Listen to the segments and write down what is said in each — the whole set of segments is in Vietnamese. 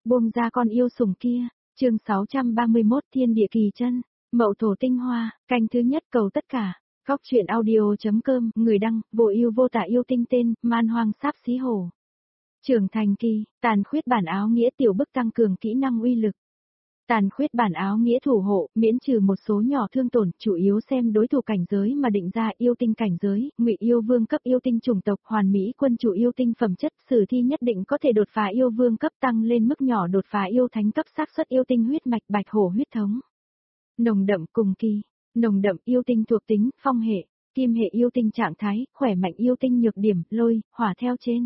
Buông ra con yêu sủng kia, chương 631 Thiên địa kỳ chân, Mậu Thổ tinh hoa, canh thứ nhất cầu tất cả. Góc truyện audio.com, người đăng, vô ưu vô tả yêu tinh tên, man hoang sáp xí hổ. Trưởng thành kỳ, tàn khuyết bản áo nghĩa tiểu bức tăng cường kỹ năng uy lực. Tàn khuyết bản áo nghĩa thủ hộ, miễn trừ một số nhỏ thương tổn, chủ yếu xem đối thủ cảnh giới mà định ra yêu tinh cảnh giới, ngụy yêu vương cấp yêu tinh chủng tộc, hoàn mỹ quân chủ yêu tinh phẩm chất, sử thi nhất định có thể đột phá yêu vương cấp tăng lên mức nhỏ đột phá yêu thánh cấp xác suất yêu tinh huyết mạch bạch hổ huyết thống. Nồng đậm cùng kỳ, nồng đậm yêu tinh thuộc tính, phong hệ, kim hệ yêu tinh trạng thái, khỏe mạnh yêu tinh nhược điểm, lôi, hỏa theo trên.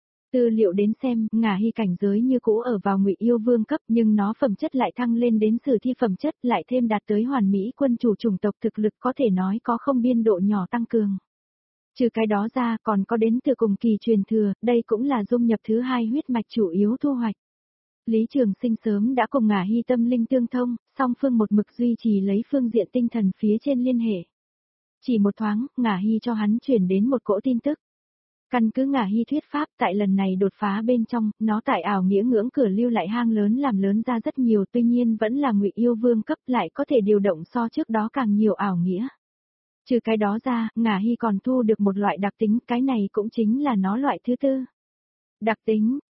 Tư liệu đến xem, Ngà Hy cảnh giới như cũ ở vào ngụy yêu vương cấp nhưng nó phẩm chất lại thăng lên đến sử thi phẩm chất lại thêm đạt tới hoàn mỹ quân chủ chủng tộc thực lực có thể nói có không biên độ nhỏ tăng cường. Trừ cái đó ra còn có đến từ cùng kỳ truyền thừa, đây cũng là dung nhập thứ hai huyết mạch chủ yếu thu hoạch. Lý Trường Sinh sớm đã cùng Ngà Hy tâm linh tương thông, song phương một mực duy trì lấy phương diện tinh thần phía trên liên hệ. Chỉ một thoáng, Ngà Hy cho hắn chuyển đến một cỗ tin tức. Căn cứ Ngà Hy thuyết pháp tại lần này đột phá bên trong, nó tại ảo nghĩa ngưỡng cửa lưu lại hang lớn làm lớn ra rất nhiều tuy nhiên vẫn là ngụy yêu vương cấp lại có thể điều động so trước đó càng nhiều ảo nghĩa. Trừ cái đó ra, Ngà Hy còn thu được một loại đặc tính, cái này cũng chính là nó loại thứ tư. Đặc tính,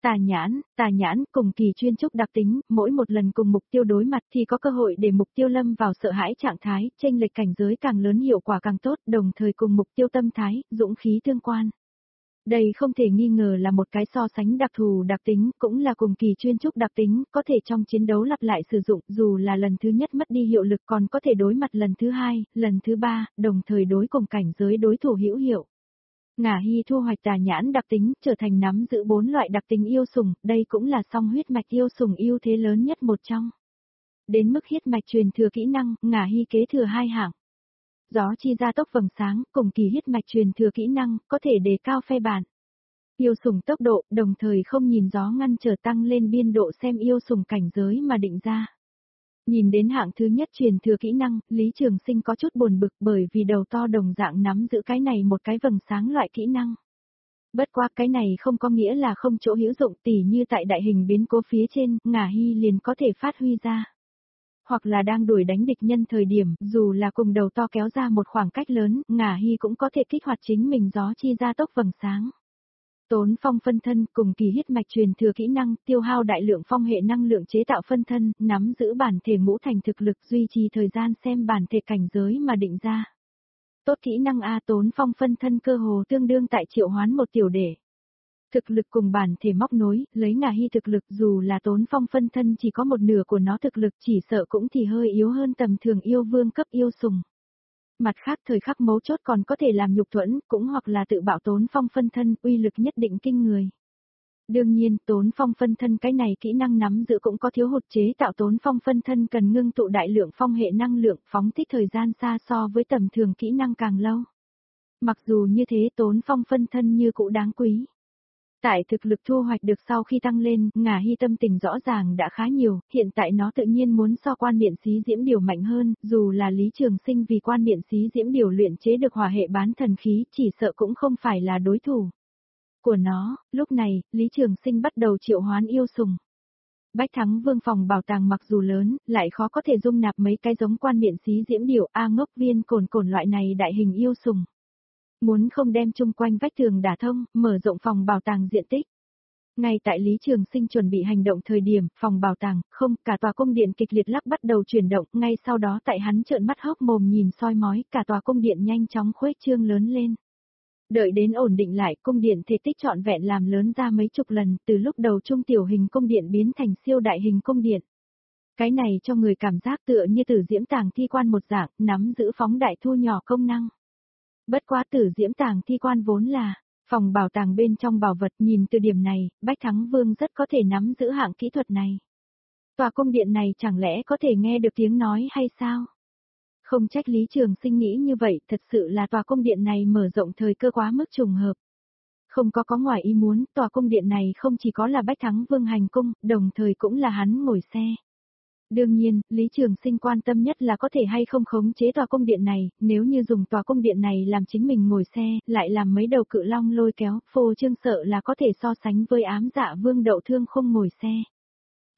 tà nhãn cùng kỳ chuyên trúc đặc tính, mỗi một lần cùng mục tiêu đối mặt thì có cơ hội để mục tiêu lâm vào sợ hãi trạng thái, chênh lệch cảnh giới càng lớn hiệu quả càng tốt, đồng thời cùng mục tiêu tâm thái, dũng khí tương quan. Đây không thể nghi ngờ là một cái so sánh đặc thù đặc tính, cũng là cùng kỳ chuyên trúc đặc tính, có thể trong chiến đấu lặp lại sử dụng, dù là lần thứ nhất mất đi hiệu lực còn có thể đối mặt lần thứ hai, lần thứ ba, đồng thời đối cùng cảnh giới đối thủ hữu hiệu. Ngà Hy thu hoạch tà nhãn đặc tính, trở thành nắm giữ 4 loại đặc tính yêu sủng, đây cũng là song huyết mạch yêu sủng ưu thế lớn nhất một trong. Đến mức huyết mạch truyền thừa kỹ năng, Ngà Hy kế thừa 2 hạng. Gió chi gia tốc vầng sáng, cùng kỳ huyết mạch truyền thừa kỹ năng, có thể đề cao phe bản. Yêu sủng tốc độ, đồng thời không nhìn gió ngăn trở tăng lên biên độ xem yêu sủng cảnh giới mà định ra. Nhìn đến hạng thứ nhất truyền thừa kỹ năng, Lý Trường Sinh có chút buồn bực bởi vì đầu to đồng dạng nắm giữ cái này một cái vầng sáng loại kỹ năng. Bất qua cái này không có nghĩa là không chỗ hữu dụng tỉ như tại đại hình biến cố phía trên, Ngà Hy liền có thể phát huy ra. Hoặc là đang đuổi đánh địch nhân thời điểm, dù là cùng đầu to kéo ra một khoảng cách lớn, Ngà Hy cũng có thể kích hoạt chính mình gió chi gia tốc vầng sáng. Tốn phong phân thân cùng kỳ huyết mạch truyền thừa kỹ năng, tiêu hao đại lượng phong hệ năng lượng chế tạo phân thân, nắm giữ bản thể ngũ thành thực lực duy trì thời gian xem bản thể cảnh giới mà định ra. Tốt kỹ năng A tốn phong phân thân cơ hồ tương đương tại triệu hoán một tiểu đệ. Thực lực cùng bản thể móc nối, lấy Ngà Hy thực lực dù là tốn phong phân thân chỉ có một nửa của nó thực lực chỉ sợ cũng thì hơi yếu hơn tầm thường yêu vương cấp yêu sủng. Mặt khác thời khắc mấu chốt còn có thể làm nhục thuẫn, cũng hoặc là tự bảo tốn phong phân thân, uy lực nhất định kinh người. Đương nhiên, tốn phong phân thân cái này kỹ năng nắm giữ cũng có thiếu hụt chế tạo tốn phong phân thân cần ngưng tụ đại lượng phong hệ năng lượng phóng thích thời gian xa so với tầm thường kỹ năng càng lâu. Mặc dù như thế tốn phong phân thân như cũ đáng quý. Tại thực lực thu hoạch được sau khi tăng lên, Ngà Hy tâm tình rõ ràng đã khá nhiều, hiện tại nó tự nhiên muốn so quan biện xí diễm điều mạnh hơn, dù là Lý Trường Sinh vì quan biện xí diễm điều luyện chế được hỏa hệ bán thần khí, chỉ sợ cũng không phải là đối thủ của nó. Lúc này, Lý Trường Sinh bắt đầu triệu hoán yêu sủng. Bách Thắng Vương phòng bảo tàng mặc dù lớn, lại khó có thể dung nạp mấy cái giống quan biện xí diễm điều A ngốc viên cồn loại này đại hình yêu sủng. Muốn không đem chung quanh vách tường đả thông, mở rộng phòng bảo tàng diện tích. Ngay tại Lý Trường Sinh chuẩn bị hành động thời điểm, phòng bảo tàng, không, cả tòa cung điện kịch liệt lắc bắt đầu chuyển động, ngay sau đó tại hắn trợn mắt hốc mồm nhìn soi mói, cả tòa cung điện nhanh chóng khuếch trương lớn lên. Đợi đến ổn định lại, cung điện thể tích trọn vẹn làm lớn ra mấy chục lần, từ lúc đầu trung tiểu hình cung điện biến thành siêu đại hình cung điện. Cái này cho người cảm giác tựa như Tử Diễm Tàng Thi Quan một dạng, nắm giữ phóng đại thu nhỏ công năng. Bất quá Tử Diễm Tàng Thi Quan vốn là phòng bảo tàng bên trong bảo vật, nhìn từ điểm này, Bách Thắng Vương rất có thể nắm giữ hạng kỹ thuật này. Tòa cung điện này chẳng lẽ có thể nghe được tiếng nói hay sao? Không trách Lý Trường Sinh nghĩ như vậy, thật sự là tòa cung điện này mở rộng thời cơ quá mức trùng hợp. Không có ngoài ý muốn, tòa cung điện này không chỉ có là Bách Thắng Vương hành cung, đồng thời cũng là hắn ngồi xe. Đương nhiên, Lý Trường Sinh quan tâm nhất là có thể hay không khống chế tòa cung điện này, nếu như dùng tòa cung điện này làm chính mình ngồi xe, lại làm mấy đầu cự long lôi kéo, phô trương sợ là có thể so sánh với ám dạ vương đậu thương không ngồi xe.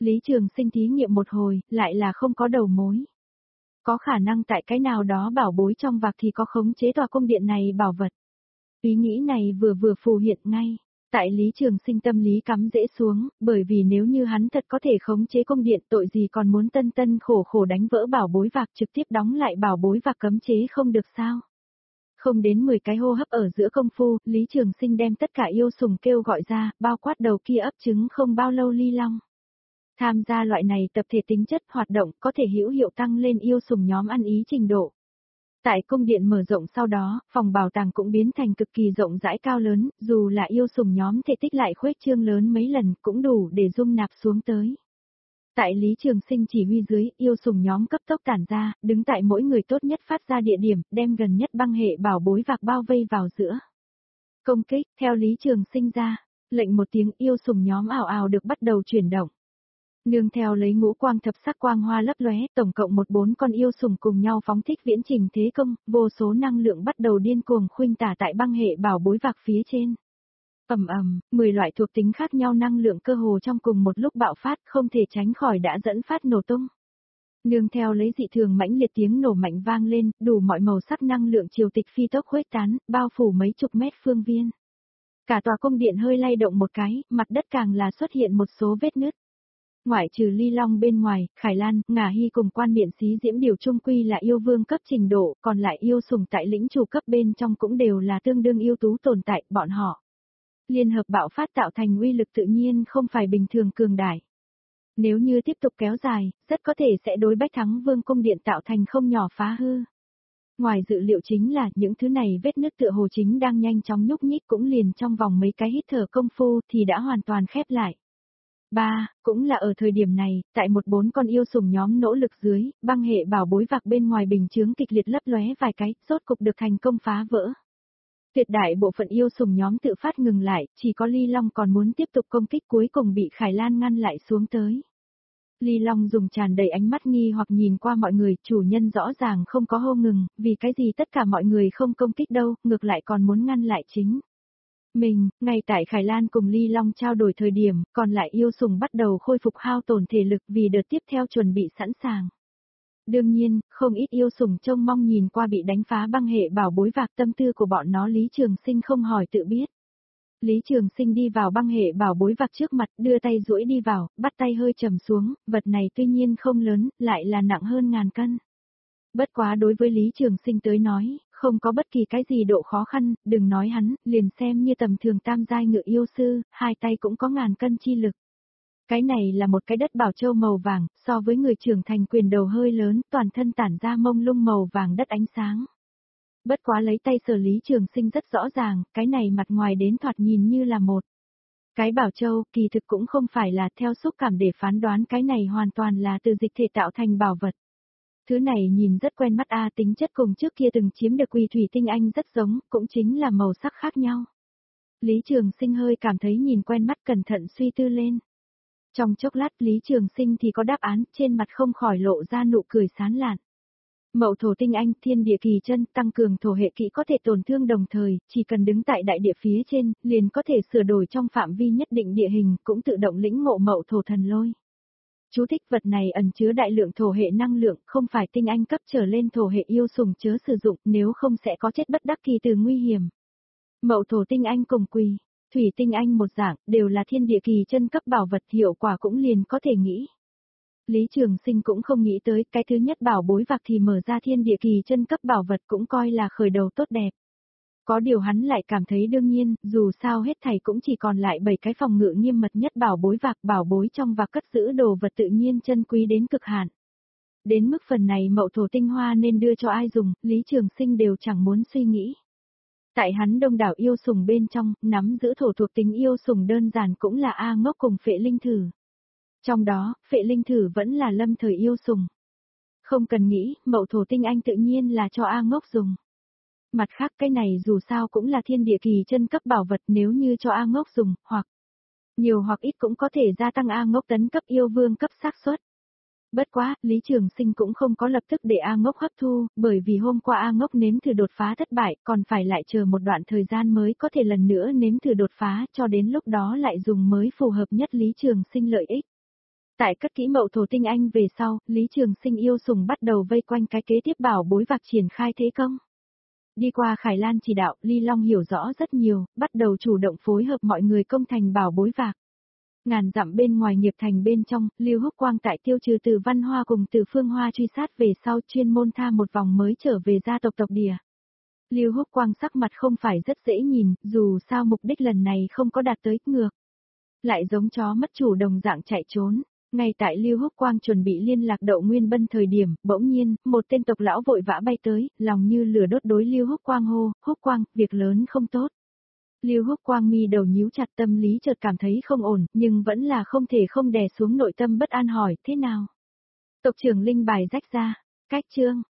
Lý Trường Sinh thí nghiệm một hồi, lại là không có đầu mối. Có khả năng tại cái nào đó bảo bối trong vạc thì có khống chế tòa cung điện này bảo vật. Ý nghĩ này vừa vừa phù hiện ngay. Tại Lý Trường Sinh tâm lý cắm rễ xuống, bởi vì nếu như hắn thật có thể khống chế cung điện tội gì còn muốn tân tân khổ khổ đánh vỡ bảo bối vạc trực tiếp đóng lại bảo bối vạc cấm chế không được sao. Không đến 10 cái hô hấp ở giữa công phu, Lý Trường Sinh đem tất cả yêu sùng kêu gọi ra, bao quát đầu kia ấp trứng không bao lâu ly long. Tham gia loại này tập thể tính chất hoạt động có thể hữu hiệu tăng lên yêu sùng nhóm ăn ý trình độ. Tại cung điện mở rộng sau đó, phòng bảo tàng cũng biến thành cực kỳ rộng rãi cao lớn, dù là yêu sùng nhóm thể tích lại khuếch trương lớn mấy lần cũng đủ để dung nạp xuống tới. Tại Lý Trường Sinh chỉ huy dưới, yêu sùng nhóm cấp tốc tản ra, đứng tại mỗi người tốt nhất phát ra địa điểm, đem gần nhất băng hệ bảo bối vạc bao vây vào giữa. Công kích, theo Lý Trường Sinh ra, lệnh một tiếng yêu sùng nhóm ảo ảo được bắt đầu chuyển động. Nương theo lấy ngũ quang thập sắc quang hoa lấp lóe, tổng cộng 14 con yêu sùng cùng nhau phóng thích viễn trình thế công, vô số năng lượng bắt đầu điên cuồng khuynh tả tại băng hệ bảo bối vạc phía trên. 10 loại thuộc tính khác nhau năng lượng cơ hồ trong cùng một lúc bạo phát, không thể tránh khỏi đã dẫn phát nổ tung. Nương theo lấy dị thường mãnh liệt tiếng nổ mạnh vang lên, đủ mọi màu sắc năng lượng triều tịch phi tốc khuếch tán, bao phủ mấy chục mét phương viên. Cả tòa cung điện hơi lay động một cái, mặt đất càng là xuất hiện một số vết nứt. Ngoại trừ Ly Long bên ngoài, Khải Lan, Ngà Hy cùng quan điện xí diễm điều trung quy là yêu vương cấp trình độ, còn lại yêu sùng tại lĩnh chủ cấp bên trong cũng đều là tương đương yêu tú tồn tại, bọn họ. Liên hợp bạo phát tạo thành uy lực tự nhiên không phải bình thường cường đại. Nếu như tiếp tục kéo dài, rất có thể sẽ đối Bách Thắng Vương cung điện tạo thành không nhỏ phá hư. Ngoài dự liệu chính là những thứ này vết nứt tựa hồ chính đang nhanh chóng nhúc nhích cũng liền trong vòng mấy cái hít thở công phu thì đã hoàn toàn khép lại. Cũng là ở thời điểm này, tại 14 con yêu sùng nhóm nỗ lực dưới, băng hệ bảo bối vạc bên ngoài bình chướng kịch liệt lấp lóe vài cái, rốt cục được thành công phá vỡ. Tuyệt đại bộ phận yêu sùng nhóm tự phát ngừng lại, chỉ có Ly Long còn muốn tiếp tục công kích cuối cùng bị Khải Lan ngăn lại xuống tới. Ly Long dùng tràn đầy ánh mắt nghi hoặc nhìn qua mọi người, chủ nhân rõ ràng không có hô ngừng, vì cái gì tất cả mọi người không công kích đâu, ngược lại còn muốn ngăn lại chính. Ngay tại Khải Lan cùng Ly Long trao đổi thời điểm, còn lại yêu sùng bắt đầu khôi phục hao tổn thể lực vì đợt tiếp theo chuẩn bị sẵn sàng. Đương nhiên, không ít yêu sùng trông mong nhìn qua bị đánh phá băng hệ bảo bối vạc tâm tư của bọn nó Lý Trường Sinh không hỏi tự biết. Lý Trường Sinh đi vào băng hệ bảo bối vạc trước mặt, đưa tay duỗi đi vào, bắt tay hơi trầm xuống, vật này tuy nhiên không lớn, lại là nặng hơn ngàn cân. Bất quá đối với Lý Trường Sinh tới nói, không có bất kỳ cái gì độ khó khăn, đừng nói hắn, liền xem như tầm thường tam giai ngự yêu sư, hai tay cũng có ngàn cân chi lực. Cái này là một cái đất bảo châu màu vàng, so với người trưởng thành quyền đầu hơi lớn, toàn thân tản ra mông lung màu vàng đất ánh sáng. Bất quá lấy tay sờ Lý Trường Sinh rất rõ ràng, cái này mặt ngoài đến thoạt nhìn như là một cái bảo châu, kỳ thực cũng không phải là theo xúc cảm để phán đoán, cái này hoàn toàn là từ dịch thể tạo thành bảo vật. Thứ này nhìn rất quen mắt tính chất cùng trước kia từng chiếm được quỳ thủy tinh anh rất giống, cũng chính là màu sắc khác nhau. Lý Trường Sinh hơi cảm thấy nhìn quen mắt cẩn thận suy tư lên. Trong chốc lát Lý Trường Sinh thì có đáp án, trên mặt không khỏi lộ ra nụ cười sán lạn. Mậu thổ tinh anh thiên địa kỳ chân tăng cường thổ hệ kỹ có thể tổn thương đồng thời, chỉ cần đứng tại đại địa phía trên, liền có thể sửa đổi trong phạm vi nhất định địa hình, cũng tự động lĩnh ngộ mậu thổ thần lôi. Chú thích vật này ẩn chứa đại lượng thổ hệ năng lượng, không phải tinh anh cấp trở lên thổ hệ yêu sùng chớ sử dụng, nếu không sẽ có chết bất đắc kỳ từ nguy hiểm. Mậu thổ tinh anh cùng quỳ, thủy tinh anh một dạng, đều là thiên địa kỳ chân cấp bảo vật, hiệu quả cũng liền có thể nghĩ. Lý Trường Sinh cũng không nghĩ tới, cái thứ nhất bảo bối vạc thì mở ra thiên địa kỳ chân cấp bảo vật cũng coi là khởi đầu tốt đẹp. Có điều hắn lại cảm thấy đương nhiên, dù sao hết thảy cũng chỉ còn lại 7 cái phòng ngự nghiêm mật nhất bảo bối vạc, bảo bối trong vạc cất giữ đồ vật tự nhiên chân quý đến cực hạn. Đến mức phần này mậu thổ tinh hoa nên đưa cho ai dùng, Lý Trường Sinh đều chẳng muốn suy nghĩ. Tại hắn đông đảo yêu sùng bên trong, nắm giữ thổ thuộc tính yêu sùng đơn giản cũng là A Ngốc cùng Phệ Linh Thử. Trong đó, Phệ Linh Thử vẫn là lâm thời yêu sùng. Không cần nghĩ, mậu thổ tinh anh tự nhiên là cho A Ngốc dùng. Mặt khác cái này dù sao cũng là thiên địa kỳ chân cấp bảo vật, nếu như cho A Ngốc dùng, hoặc nhiều hoặc ít cũng có thể gia tăng A Ngốc tấn cấp yêu vương cấp xác suất. Bất quá, Lý Trường Sinh cũng không có lập tức để A Ngốc hấp thu, bởi vì hôm qua A Ngốc nếm thử đột phá thất bại, còn phải lại chờ một đoạn thời gian mới có thể lần nữa nếm thử đột phá, cho đến lúc đó lại dùng mới phù hợp nhất Lý Trường Sinh lợi ích. Tại cất kỹ Mậu Thổ Tinh Anh về sau, Lý Trường Sinh yêu sủng bắt đầu vây quanh cái kế tiếp bảo bối vạc triển khai thế công. Đi qua Khải Lan chỉ đạo, Ly Long hiểu rõ rất nhiều, bắt đầu chủ động phối hợp mọi người công thành bảo bối vạc. Ngàn dặm bên ngoài nghiệp thành bên trong, Lưu Húc Quang tại tiêu trừ Từ Văn Hoa cùng Từ Phương Hoa truy sát về sau chuyên môn tha một vòng mới trở về gia tộc tộc địa. Lưu Húc Quang sắc mặt không phải rất dễ nhìn, dù sao mục đích lần này không có đạt tới, ngược lại giống chó mất chủ đồng dạng chạy trốn. Ngay tại Lưu Húc Quang chuẩn bị liên lạc Đậu Nguyên Bân thời điểm, bỗng nhiên, một tên tộc lão vội vã bay tới, lòng như lửa đốt đối Lưu Húc Quang hô, Húc Quang, việc lớn không tốt. Lưu Húc Quang mi đầu nhíu chặt, tâm lý chợt cảm thấy không ổn, nhưng vẫn là không thể không đè xuống nội tâm bất an hỏi, thế nào? Tộc trưởng linh bài rách ra, cách chương.